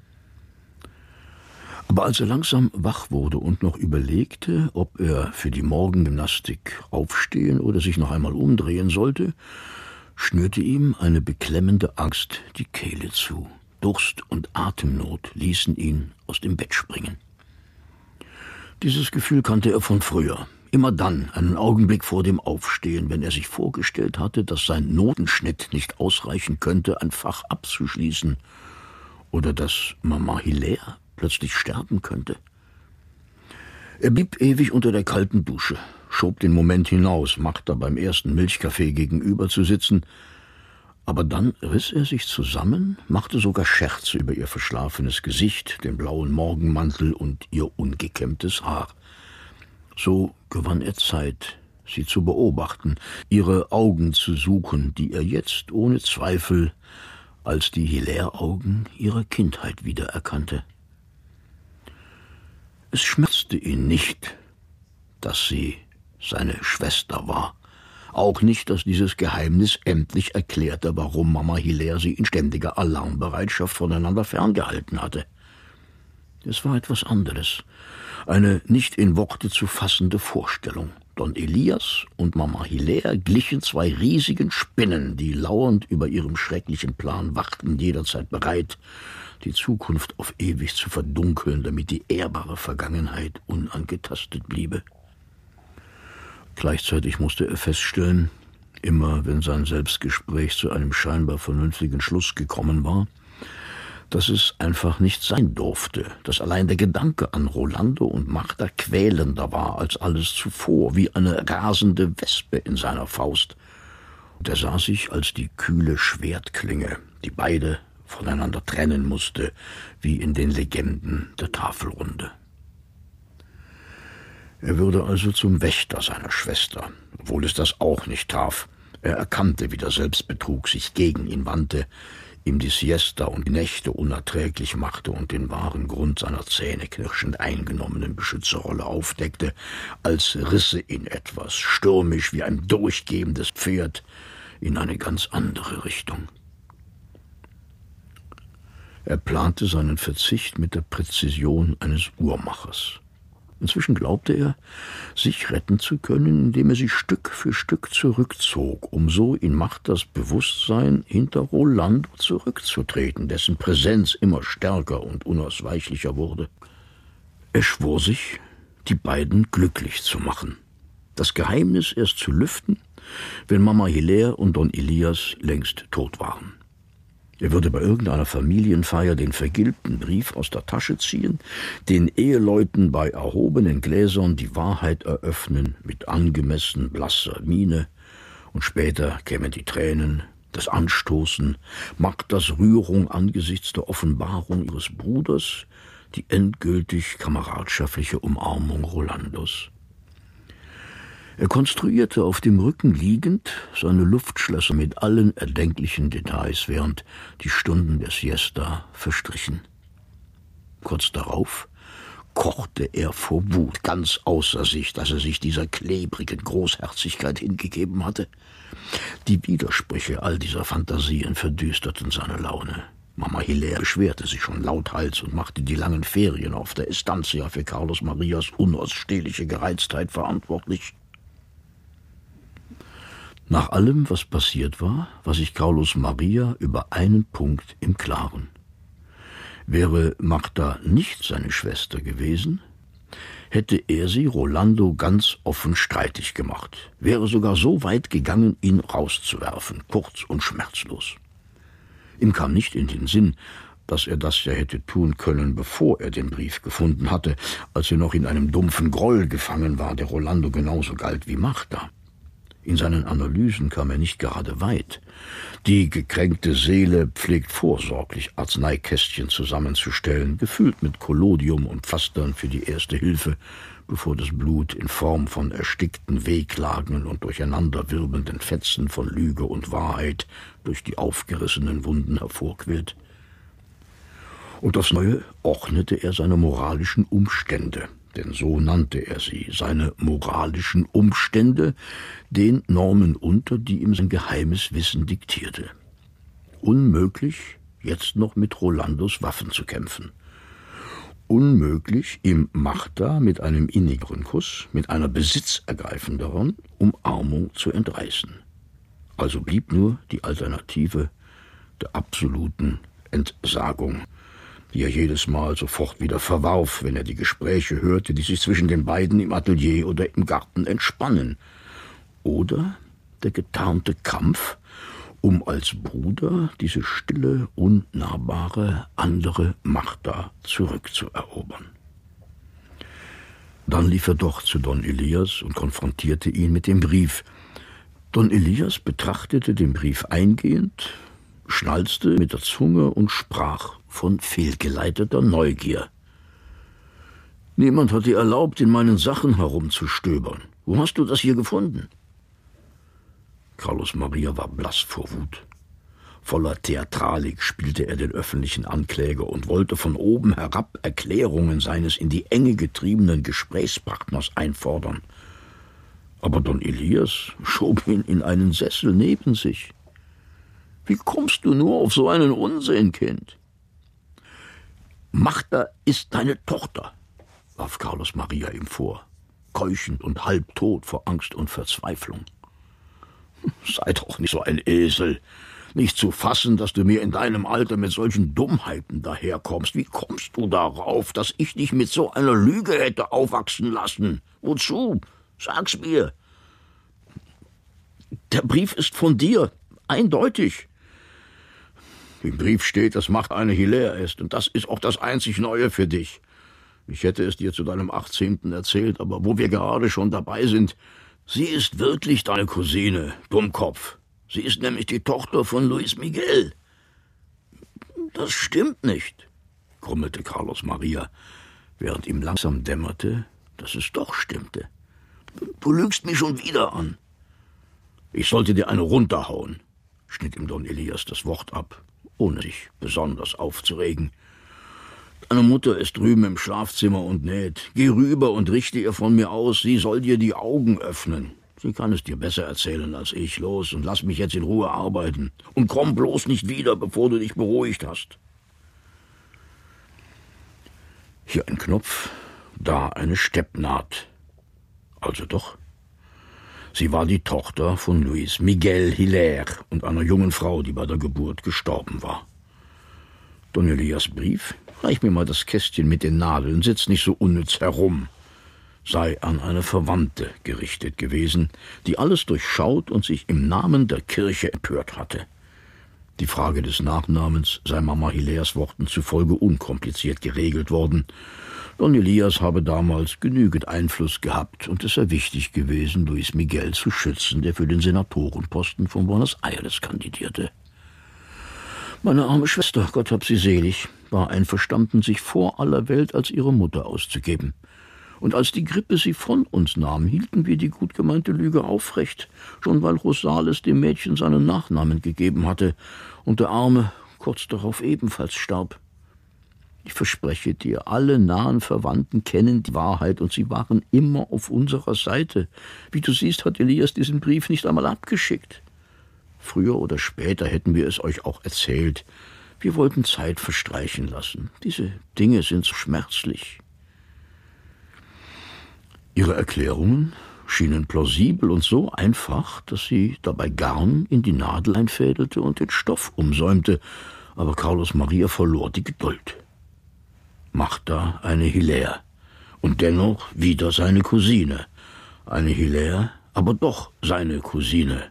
Aber als er langsam wach wurde und noch überlegte, ob er für die Morgengymnastik aufstehen oder sich noch einmal umdrehen sollte, schnürte ihm eine beklemmende Angst die Kehle zu. Durst und Atemnot ließen ihn aus dem Bett springen. Dieses Gefühl kannte er von früher. Immer dann, einen Augenblick vor dem Aufstehen, wenn er sich vorgestellt hatte, dass sein Notenschnitt nicht ausreichen könnte, ein Fach abzuschließen, oder dass Mama Hilaire plötzlich sterben könnte. Er blieb ewig unter der kalten Dusche, schob den Moment hinaus, Martha beim ersten Milchkaffee gegenüber zu sitzen, Aber dann riss er sich zusammen, machte sogar Scherze über ihr verschlafenes Gesicht, den blauen Morgenmantel und ihr ungekämmtes Haar. So gewann er Zeit, sie zu beobachten, ihre Augen zu suchen, die er jetzt ohne Zweifel als die Hilaire-Augen ihrer Kindheit wiedererkannte. Es schmerzte ihn nicht, dass sie seine Schwester war. Auch nicht, dass dieses Geheimnis endlich erklärte, warum Mama Hilaire sie in ständiger Alarmbereitschaft voneinander ferngehalten hatte. Es war etwas anderes, eine nicht in Worte zu fassende Vorstellung. Don Elias und Mama Hilaire glichen zwei riesigen Spinnen, die lauernd über ihrem schrecklichen Plan wachten, jederzeit bereit, die Zukunft auf ewig zu verdunkeln, damit die ehrbare Vergangenheit unangetastet bliebe. Gleichzeitig musste er feststellen, immer wenn sein Selbstgespräch zu einem scheinbar vernünftigen Schluss gekommen war, dass es einfach nicht sein durfte, dass allein der Gedanke an Rolando und Marta quälender war als alles zuvor, wie eine rasende Wespe in seiner Faust. Und er sah sich als die kühle Schwertklinge, die beide voneinander trennen musste, wie in den Legenden der Tafelrunde. Er würde also zum Wächter seiner Schwester, obwohl es das auch nicht traf. Er erkannte, wie der Selbstbetrug sich gegen ihn wandte, ihm die Siesta und die Nächte unerträglich machte und den wahren Grund seiner zähneknirschend eingenommenen Beschützerrolle aufdeckte, als risse ihn etwas, stürmisch wie ein durchgehendes Pferd, in eine ganz andere Richtung. Er plante seinen Verzicht mit der Präzision eines Uhrmachers. Inzwischen glaubte er, sich retten zu können, indem er sich Stück für Stück zurückzog, um so in Martas Bewusstsein hinter Rolando zurückzutreten, dessen Präsenz immer stärker und unausweichlicher wurde. Er schwor sich, die beiden glücklich zu machen, das Geheimnis erst zu lüften, wenn Mama Hilaire und Don Elias längst tot waren. Er würde bei irgendeiner Familienfeier den vergilbten Brief aus der Tasche ziehen, den Eheleuten bei erhobenen Gläsern die Wahrheit eröffnen mit angemessen blasser Miene, und später kämen die Tränen, das Anstoßen, Magdas Rührung angesichts der Offenbarung ihres Bruders, die endgültig kameradschaftliche Umarmung Rolandos. Er konstruierte auf dem Rücken liegend seine Luftschlösser mit allen erdenklichen Details, während die Stunden der Siesta verstrichen. Kurz darauf kochte er vor Wut, ganz außer sich, dass er sich dieser klebrigen Großherzigkeit hingegeben hatte. Die Widersprüche all dieser Fantasien verdüsterten seine Laune. Mama Hilaire beschwerte sich schon lauthals und machte die langen Ferien auf der Estancia für Carlos Marias unausstehliche Gereiztheit verantwortlich. Nach allem, was passiert war, war sich Carlos Maria über einen Punkt im Klaren. Wäre Marta nicht seine Schwester gewesen, hätte er sie Rolando ganz offen streitig gemacht, wäre sogar so weit gegangen, ihn rauszuwerfen, kurz und schmerzlos. Ihm kam nicht in den Sinn, dass er das ja hätte tun können, bevor er den Brief gefunden hatte, als er noch in einem dumpfen Groll gefangen war, der Rolando genauso galt wie Marta. In seinen Analysen kam er nicht gerade weit. Die gekränkte Seele pflegt vorsorglich Arzneikästchen zusammenzustellen, gefüllt mit Collodium und Pflastern für die erste Hilfe, bevor das Blut in Form von erstickten Wehklagen und durcheinanderwirbelnden Fetzen von Lüge und Wahrheit durch die aufgerissenen Wunden hervorquillt. Und aufs Neue ordnete er seine moralischen Umstände, denn so nannte er sie, seine moralischen Umstände, den Normen unter, die ihm sein geheimes Wissen diktierte. Unmöglich, jetzt noch mit Rolandos Waffen zu kämpfen. Unmöglich, ihm Marta mit einem innigeren Kuss, mit einer besitzergreifenderen Umarmung zu entreißen. Also blieb nur die Alternative der absoluten Entsagung, die er jedes Mal sofort wieder verwarf, wenn er die Gespräche hörte, die sich zwischen den beiden im Atelier oder im Garten entspannen. Oder der getarnte Kampf, um als Bruder diese stille, unnahbare, andere Marta zurückzuerobern. Dann lief er doch zu Don Elias und konfrontierte ihn mit dem Brief. Don Elias betrachtete den Brief eingehend, schnalzte mit der Zunge und sprach von fehlgeleiteter Neugier. »Niemand hat dir erlaubt, in meinen Sachen herumzustöbern. Wo hast du das hier gefunden?« Carlos Maria war blass vor Wut. Voller Theatralik spielte er den öffentlichen Ankläger und wollte von oben herab Erklärungen seines in die Enge getriebenen Gesprächspartners einfordern. Aber Don Elias schob ihn in einen Sessel neben sich. »Wie kommst du nur auf so einen Unsinn, Kind?« »Magda ist deine Tochter«, warf Carlos Maria ihm vor, keuchend und halbtot vor Angst und Verzweiflung. »Sei doch nicht so ein Esel. Nicht zu fassen, dass du mir in deinem Alter mit solchen Dummheiten daherkommst. Wie kommst du darauf, dass ich dich mit so einer Lüge hätte aufwachsen lassen? Wozu? Sag's mir.« »Der Brief ist von dir, eindeutig.« »Im Brief steht, dass Magda eine Hilaire ist, und das ist auch das einzig Neue für dich. Ich hätte es dir zu deinem achtzehnten erzählt, aber wo wir gerade schon dabei sind, sie ist wirklich deine Cousine, Dummkopf. Sie ist nämlich die Tochter von Luis Miguel.« »Das stimmt nicht«, grummelte Carlos Maria, während ihm langsam dämmerte, dass es doch stimmte. »Du lügst mich schon wieder an.« »Ich sollte dir eine runterhauen«, schnitt ihm Don Elias das Wort ab, ohne sich besonders aufzuregen. »Deine Mutter ist drüben im Schlafzimmer und näht. Geh rüber und richte ihr von mir aus, sie soll dir die Augen öffnen. Sie kann es dir besser erzählen als ich. Los, und lass mich jetzt in Ruhe arbeiten. Und komm bloß nicht wieder, bevor du dich beruhigt hast.« Hier ein Knopf, da eine Steppnaht. Also doch. Sie war die Tochter von Luis Miguel Hilaire und einer jungen Frau, die bei der Geburt gestorben war. Don Elias Brief: »Reich mir mal das Kästchen mit den Nadeln, sitz nicht so unnütz herum«, sei an eine Verwandte gerichtet gewesen, die alles durchschaut und sich im Namen der Kirche empört hatte. Die Frage des Nachnamens sei Mama Hilaires Worten zufolge unkompliziert geregelt worden. Don Elias habe damals genügend Einfluss gehabt und es sei wichtig gewesen, Luis Miguel zu schützen, der für den Senatorenposten von Buenos Aires kandidierte. Meine arme Schwester, Gott hab sie selig, war einverstanden, sich vor aller Welt als ihre Mutter auszugeben. Und als die Grippe sie von uns nahm, hielten wir die gut gemeinte Lüge aufrecht, schon weil Rosales dem Mädchen seinen Nachnamen gegeben hatte und der Arme kurz darauf ebenfalls starb. Ich verspreche dir, alle nahen Verwandten kennen die Wahrheit und sie waren immer auf unserer Seite. Wie du siehst, hat Elias diesen Brief nicht einmal abgeschickt. Früher oder später hätten wir es euch auch erzählt. Wir wollten Zeit verstreichen lassen. Diese Dinge sind so schmerzlich.« Ihre Erklärungen schienen plausibel und so einfach, dass sie dabei Garn in die Nadel einfädelte und den Stoff umsäumte, aber Carlos Maria verlor die Geduld. Magda eine Hilaire und dennoch wieder seine Cousine. Eine Hilaire, aber doch seine Cousine.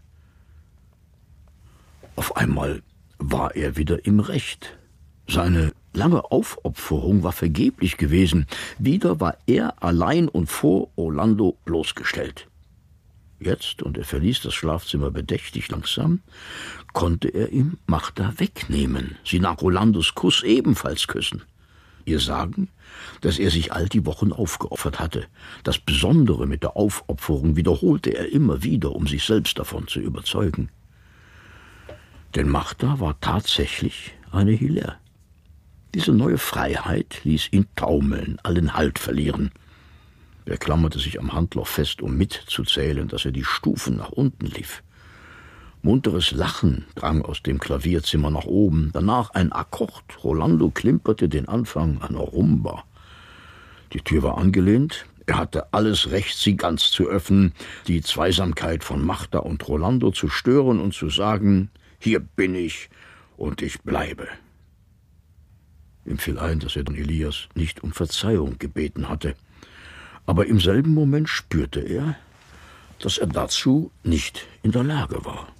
Auf einmal war er wieder im Recht. Seine lange Aufopferung war vergeblich gewesen. Wieder war er allein und vor Orlando bloßgestellt. Jetzt, und er verließ das Schlafzimmer bedächtig langsam, konnte er ihm Magda wegnehmen, sie nach Orlandos Kuss ebenfalls küssen. Ihr sagen, dass er sich all die Wochen aufgeopfert hatte. Das Besondere mit der Aufopferung wiederholte er immer wieder, um sich selbst davon zu überzeugen. Denn Magda war tatsächlich eine Hilaire. Diese neue Freiheit ließ ihn taumeln, allen Halt verlieren. Er klammerte sich am Handloch fest, um mitzuzählen, dass er die Stufen nach unten lief. Munteres Lachen drang aus dem Klavierzimmer nach oben, danach ein Akkord. Rolando klimperte den Anfang einer Rumba. Die Tür war angelehnt. Er hatte alles Recht, sie ganz zu öffnen, die Zweisamkeit von Magda und Rolando zu stören und zu sagen: »Hier bin ich und ich bleibe.« Ihm fiel ein, dass er Don Elias nicht um Verzeihung gebeten hatte. Aber im selben Moment spürte er, dass er dazu nicht in der Lage war.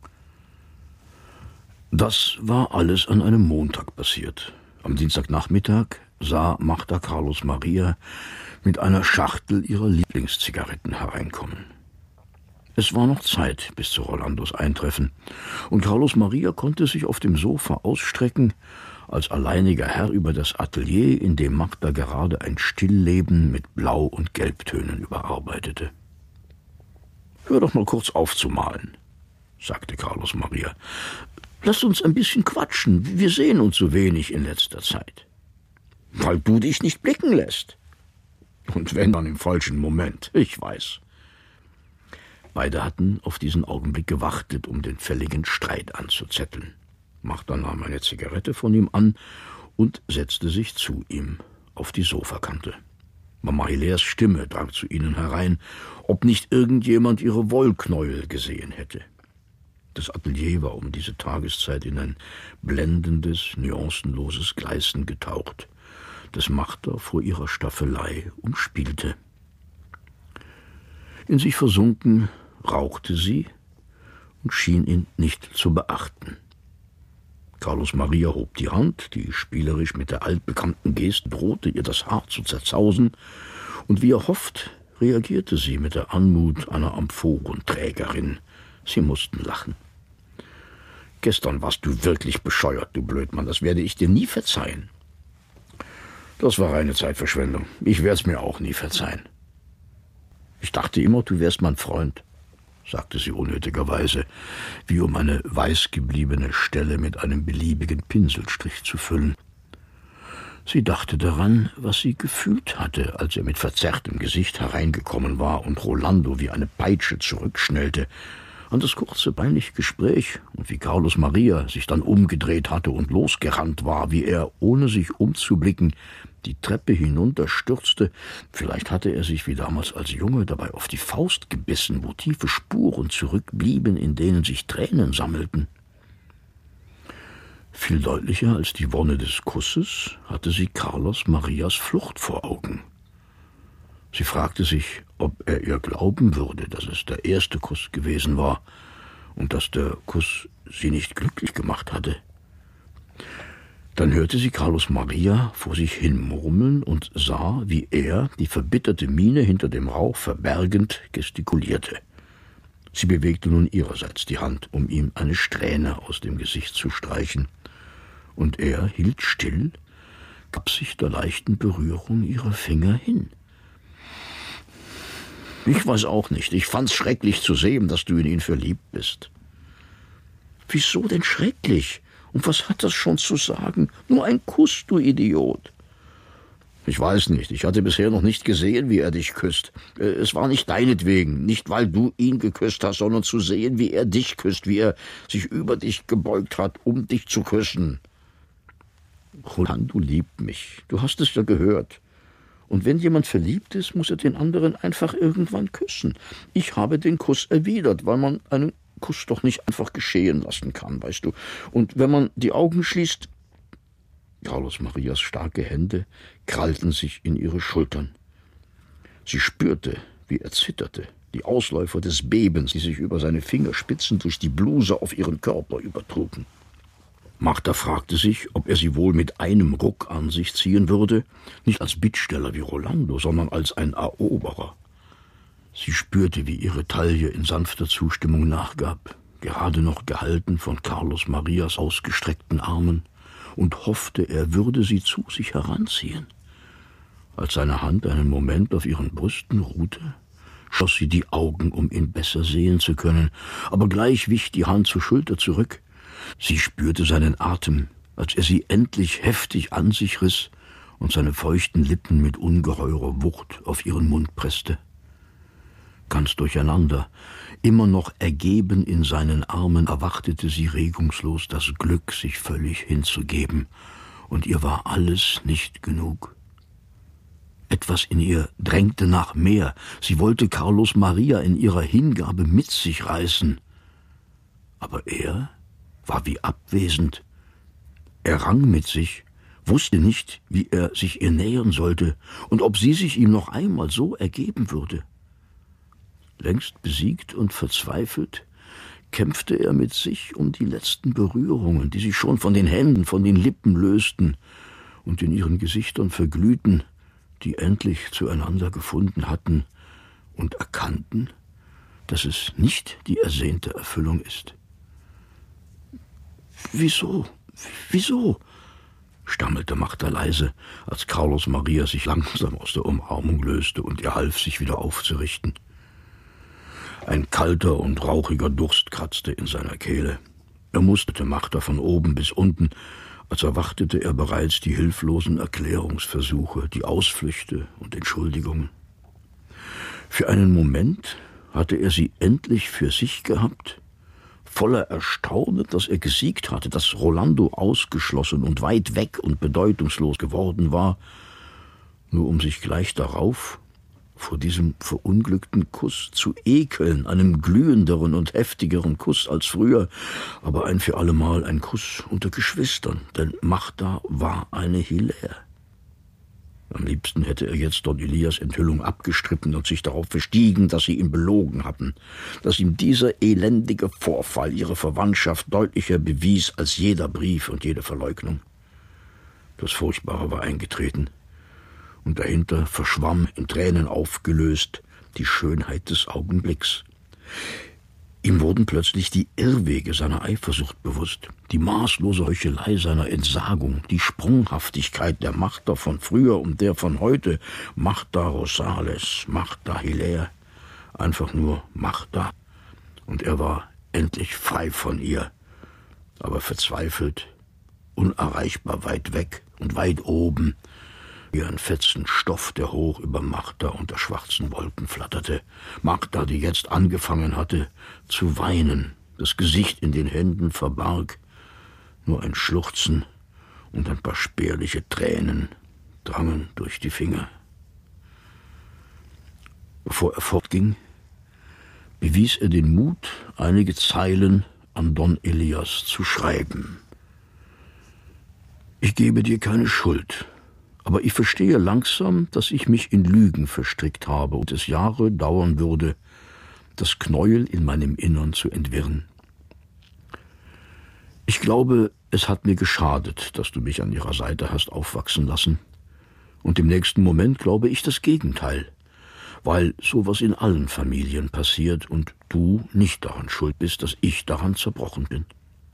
Das war alles an einem Montag passiert. Am Dienstagnachmittag sah Magda Carlos Maria mit einer Schachtel ihrer Lieblingszigaretten hereinkommen. Es war noch Zeit bis zu Rolandos Eintreffen, und Carlos Maria konnte sich auf dem Sofa ausstrecken, als alleiniger Herr über das Atelier, in dem Magda gerade ein Stillleben mit Blau- und Gelbtönen überarbeitete. »Hör doch mal kurz auf zu malen«, sagte Carlos Maria. »Lass uns ein bisschen quatschen, wir sehen uns so wenig in letzter Zeit.« »Weil du dich nicht blicken lässt.« »Und wenn, dann im falschen Moment, ich weiß.« Beide hatten auf diesen Augenblick gewartet, um den fälligen Streit anzuzetteln. Magda nahm eine Zigarette von ihm an und setzte sich zu ihm auf die Sofakante. Mama Hilairs Stimme drang zu ihnen herein, ob nicht irgendjemand ihre Wollknäuel gesehen hätte. Das Atelier war um diese Tageszeit in ein blendendes, nuancenloses Gleißen getaucht, das Magda vor ihrer Staffelei umspielte. In sich versunken rauchte sie und schien ihn nicht zu beachten. Carlos Maria hob die Hand, die spielerisch mit der altbekannten Geste drohte, ihr das Haar zu zerzausen, und wie er hofft, reagierte sie mit der Anmut einer Amphorenträgerin. Sie mussten lachen. »Gestern warst du wirklich bescheuert, du Blödmann, das werde ich dir nie verzeihen.« »Das war reine Zeitverschwendung. Ich werde es mir auch nie verzeihen.« »Ich dachte immer, du wärst mein Freund«, sagte sie unnötigerweise, wie um eine weiß gebliebene Stelle mit einem beliebigen Pinselstrich zu füllen. Sie dachte daran, was sie gefühlt hatte, als er mit verzerrtem Gesicht hereingekommen war und Rolando wie eine Peitsche zurückschnellte, an das kurze, peinliche Gespräch und wie Carlos Maria sich dann umgedreht hatte und losgerannt war, wie er, ohne sich umzublicken, die Treppe hinunterstürzte. Vielleicht hatte er sich wie damals als Junge dabei auf die Faust gebissen, wo tiefe Spuren zurückblieben, in denen sich Tränen sammelten. Viel deutlicher als die Wonne des Kusses hatte sie Carlos Marias Flucht vor Augen. Sie fragte sich, ob er ihr glauben würde, dass es der erste Kuss gewesen war und dass der Kuss sie nicht glücklich gemacht hatte. Dann hörte sie Carlos Maria vor sich hin murmeln und sah, wie er, die verbitterte Miene hinter dem Rauch verbergend, gestikulierte. Sie bewegte nun ihrerseits die Hand, um ihm eine Strähne aus dem Gesicht zu streichen, und er hielt still, gab sich der leichten Berührung ihrer Finger hin. »Ich weiß auch nicht. Ich fand's schrecklich zu sehen, dass du in ihn verliebt bist.« »Wieso denn schrecklich? Und was hat das schon zu sagen? Nur ein Kuss, du Idiot.« »Ich weiß nicht. Ich hatte bisher noch nicht gesehen, wie er dich küsst. Es war nicht deinetwegen, nicht weil du ihn geküsst hast, sondern zu sehen, wie er dich küsst, wie er sich über dich gebeugt hat, um dich zu küssen.« »Rolando liebt mich. Du hast es ja gehört. Und wenn jemand verliebt ist, muss er den anderen einfach irgendwann küssen. Ich habe den Kuss erwidert, weil man einen Kuss doch nicht einfach geschehen lassen kann, weißt du. Und wenn man die Augen schließt...« Carlos Marias starke Hände krallten sich in ihre Schultern. Sie spürte, wie er zitterte, die Ausläufer des Bebens, die sich über seine Fingerspitzen durch die Bluse auf ihren Körper übertrugen. Magda fragte sich, ob er sie wohl mit einem Ruck an sich ziehen würde, nicht als Bittsteller wie Rolando, sondern als ein Eroberer. Sie spürte, wie ihre Taille in sanfter Zustimmung nachgab, gerade noch gehalten von Carlos Marias ausgestreckten Armen, und hoffte, er würde sie zu sich heranziehen. Als seine Hand einen Moment auf ihren Brüsten ruhte, schloss sie die Augen, um ihn besser sehen zu können, aber gleich wich die Hand zur Schulter zurück. Sie spürte seinen Atem, als er sie endlich heftig an sich riss und seine feuchten Lippen mit ungeheurer Wucht auf ihren Mund presste. Ganz durcheinander, immer noch ergeben in seinen Armen, erwartete sie regungslos das Glück, sich völlig hinzugeben, und ihr war alles nicht genug. Etwas in ihr drängte nach mehr, sie wollte Carlos Maria in ihrer Hingabe mit sich reißen. Aber er war wie abwesend. Er rang mit sich, wusste nicht, wie er sich ihr nähern sollte und ob sie sich ihm noch einmal so ergeben würde. Längst besiegt und verzweifelt kämpfte er mit sich um die letzten Berührungen, die sich schon von den Händen, von den Lippen lösten und in ihren Gesichtern verglühten, die endlich zueinander gefunden hatten und erkannten, dass es nicht die ersehnte Erfüllung ist? Wieso? Wieso? Stammelte Martha leise, als Carlos Maria sich langsam aus der Umarmung löste und ihr half, sich wieder aufzurichten. Ein kalter und rauchiger Durst kratzte in seiner Kehle. Er musterte Martha von oben bis unten, als erwartete er bereits die hilflosen Erklärungsversuche, die Ausflüchte und Entschuldigungen. Für einen Moment hatte er sie endlich für sich gehabt, voller Erstaunen, dass er gesiegt hatte, dass Rolando ausgeschlossen und weit weg und bedeutungslos geworden war, nur um sich gleich darauf vor diesem verunglückten Kuss zu ekeln, einem glühenderen und heftigeren Kuss als früher, aber ein für allemal ein Kuss unter Geschwistern, denn Martha war eine Hilaire. Am liebsten hätte er jetzt Don Elias Enthüllung abgestritten und sich darauf verstiegen, dass sie ihn belogen hatten, dass ihm dieser elendige Vorfall ihre Verwandtschaft deutlicher bewies als jeder Brief und jede Verleugnung. Das Furchtbare war eingetreten, und dahinter verschwamm, in Tränen aufgelöst, die Schönheit des Augenblicks. Ihm wurden plötzlich die Irrwege seiner Eifersucht bewusst, die maßlose Heuchelei seiner Entsagung, die Sprunghaftigkeit der Martha von früher und der von heute, Martha Rosales, Martha Hilaire, einfach nur Martha. Und er war endlich frei von ihr, aber verzweifelt, unerreichbar weit weg und weit oben, wie ein Fetzen Stoff, der hoch über Martha unter schwarzen Wolken flatterte. Martha, die jetzt angefangen hatte zu weinen, das Gesicht in den Händen verbarg. Nur ein Schluchzen und ein paar spärliche Tränen drangen durch die Finger. Bevor er fortging, bewies er den Mut, einige Zeilen an Don Elias zu schreiben. Ich gebe dir keine Schuld, aber ich verstehe langsam, dass ich mich in Lügen verstrickt habe und es Jahre dauern würde, das Knäuel in meinem Innern zu entwirren. Ich glaube, es hat mir geschadet, dass du mich an ihrer Seite hast aufwachsen lassen. Und im nächsten Moment glaube ich das Gegenteil, weil sowas in allen Familien passiert und du nicht daran schuld bist, dass ich daran zerbrochen bin.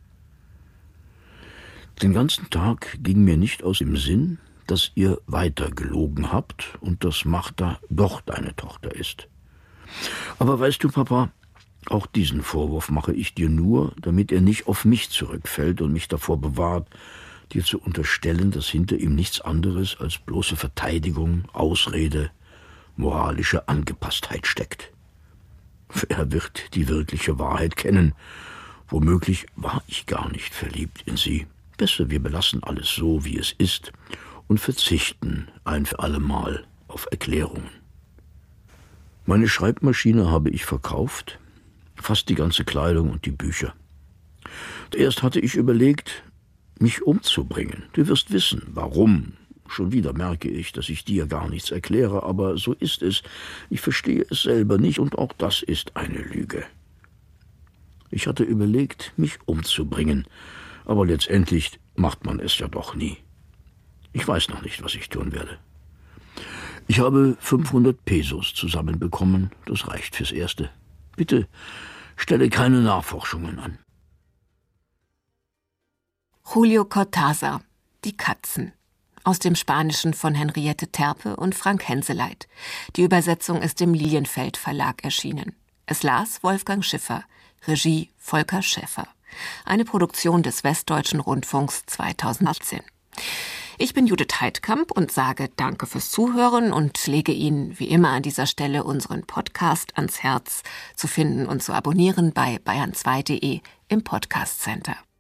Den ganzen Tag ging mir nicht aus dem Sinn, dass ihr weiter gelogen habt und dass Martha doch deine Tochter ist. Aber weißt du, Papa, auch diesen Vorwurf mache ich dir nur, damit er nicht auf mich zurückfällt und mich davor bewahrt, dir zu unterstellen, dass hinter ihm nichts anderes als bloße Verteidigung, Ausrede, moralische Angepasstheit steckt. Er wird die wirkliche Wahrheit kennen. Womöglich war ich gar nicht verliebt in sie. Besser, wir belassen alles so, wie es ist, und verzichten ein für allemal auf Erklärungen. Meine Schreibmaschine habe ich verkauft, fast die ganze Kleidung und die Bücher. Erst hatte ich überlegt, mich umzubringen. Du wirst wissen, warum. Schon wieder merke ich, dass ich dir gar nichts erkläre, aber so ist es. Ich verstehe es selber nicht und auch das ist eine Lüge. Ich hatte überlegt, mich umzubringen, aber letztendlich macht man es ja doch nie. Ich weiß noch nicht, was ich tun werde. Ich habe fünfhundert Pesos zusammenbekommen, das reicht fürs Erste. Bitte stelle keine Nachforschungen an. Julio Cortázar, Die Katzen. Aus dem Spanischen von Henriette Terpe und Frank Henseleit. Die Übersetzung ist im Lilienfeld Verlag erschienen. Es las Wolfgang Schiffer, Regie Volker Schäfer. Eine Produktion des Westdeutschen Rundfunks zweitausendachtzehn. Ich bin Judith Heidkamp und sage Danke fürs Zuhören und lege Ihnen wie immer an dieser Stelle unseren Podcast ans Herz, zu finden und zu abonnieren bei bayern zwei punkt de im Podcast Center.